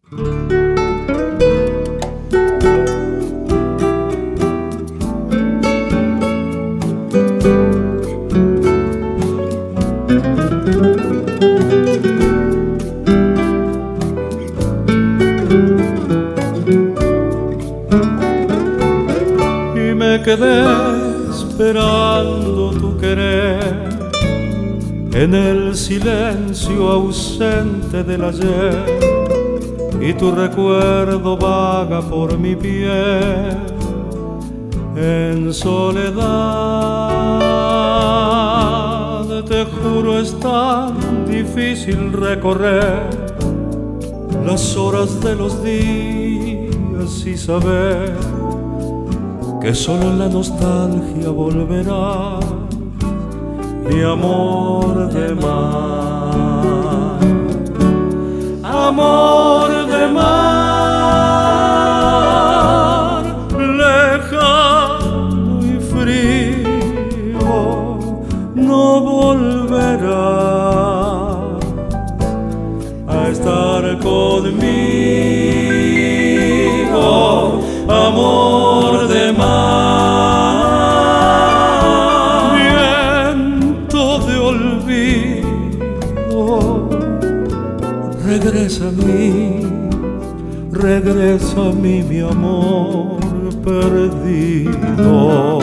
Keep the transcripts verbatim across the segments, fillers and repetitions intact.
Y me quedé esperando tu querer en el silencio ausente del ayer, y tu recuerdo vaga por mi piel en soledad. Te juro, es tan difícil recorrer las horas de los días y saber que solo en la nostalgia volverá mi amor de mar, amor de mar, lejano y frío, no volverá a estar conmigo, amor de mar. Regresa a mí, regresa a mí, mi amor perdido.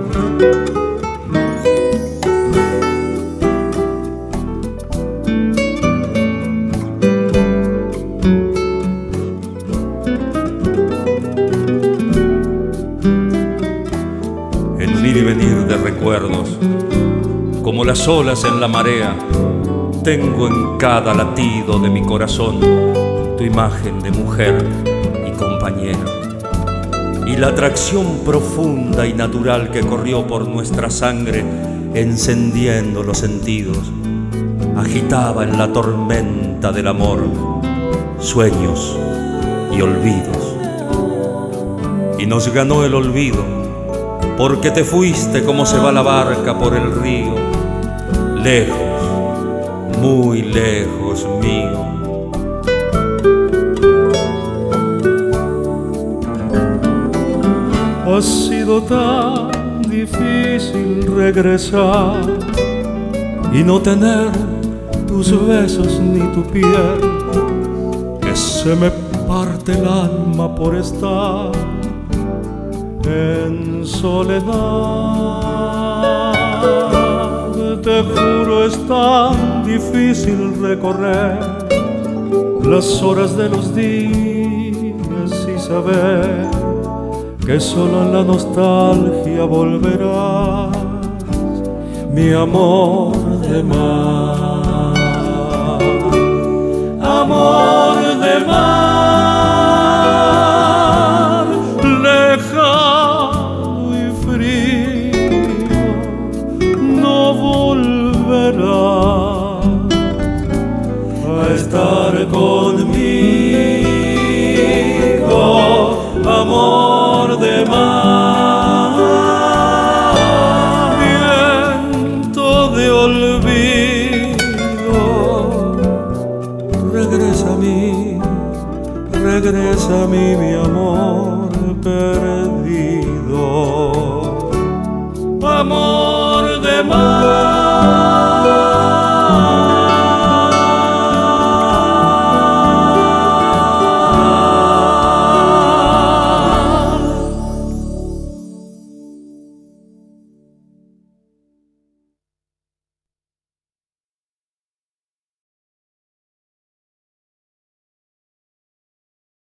El ir y venir de recuerdos, como las olas en la marea, tengo en cada latido de mi corazón tu imagen de mujer y compañera, y la atracción profunda y natural que corrió por nuestra sangre, encendiendo los sentidos, agitaba en la tormenta del amor sueños y olvidos. Y nos ganó el olvido, porque te fuiste como se va la barca por el río, lejos, muy lejos mío. Ha sido tan difícil regresar y no tener tus besos ni tu piel, que se me parte el alma por estar en soledad. Te juro, es tan difícil recorrer las horas de los días y saber que solo en la nostalgia volverás, mi amor de mar, amor de mar, lejano y frío, no volverá a estar conmigo, amor de mar, viento de olvido, regresa a mí, regresa a mí, mi amor perdido, amor de mar.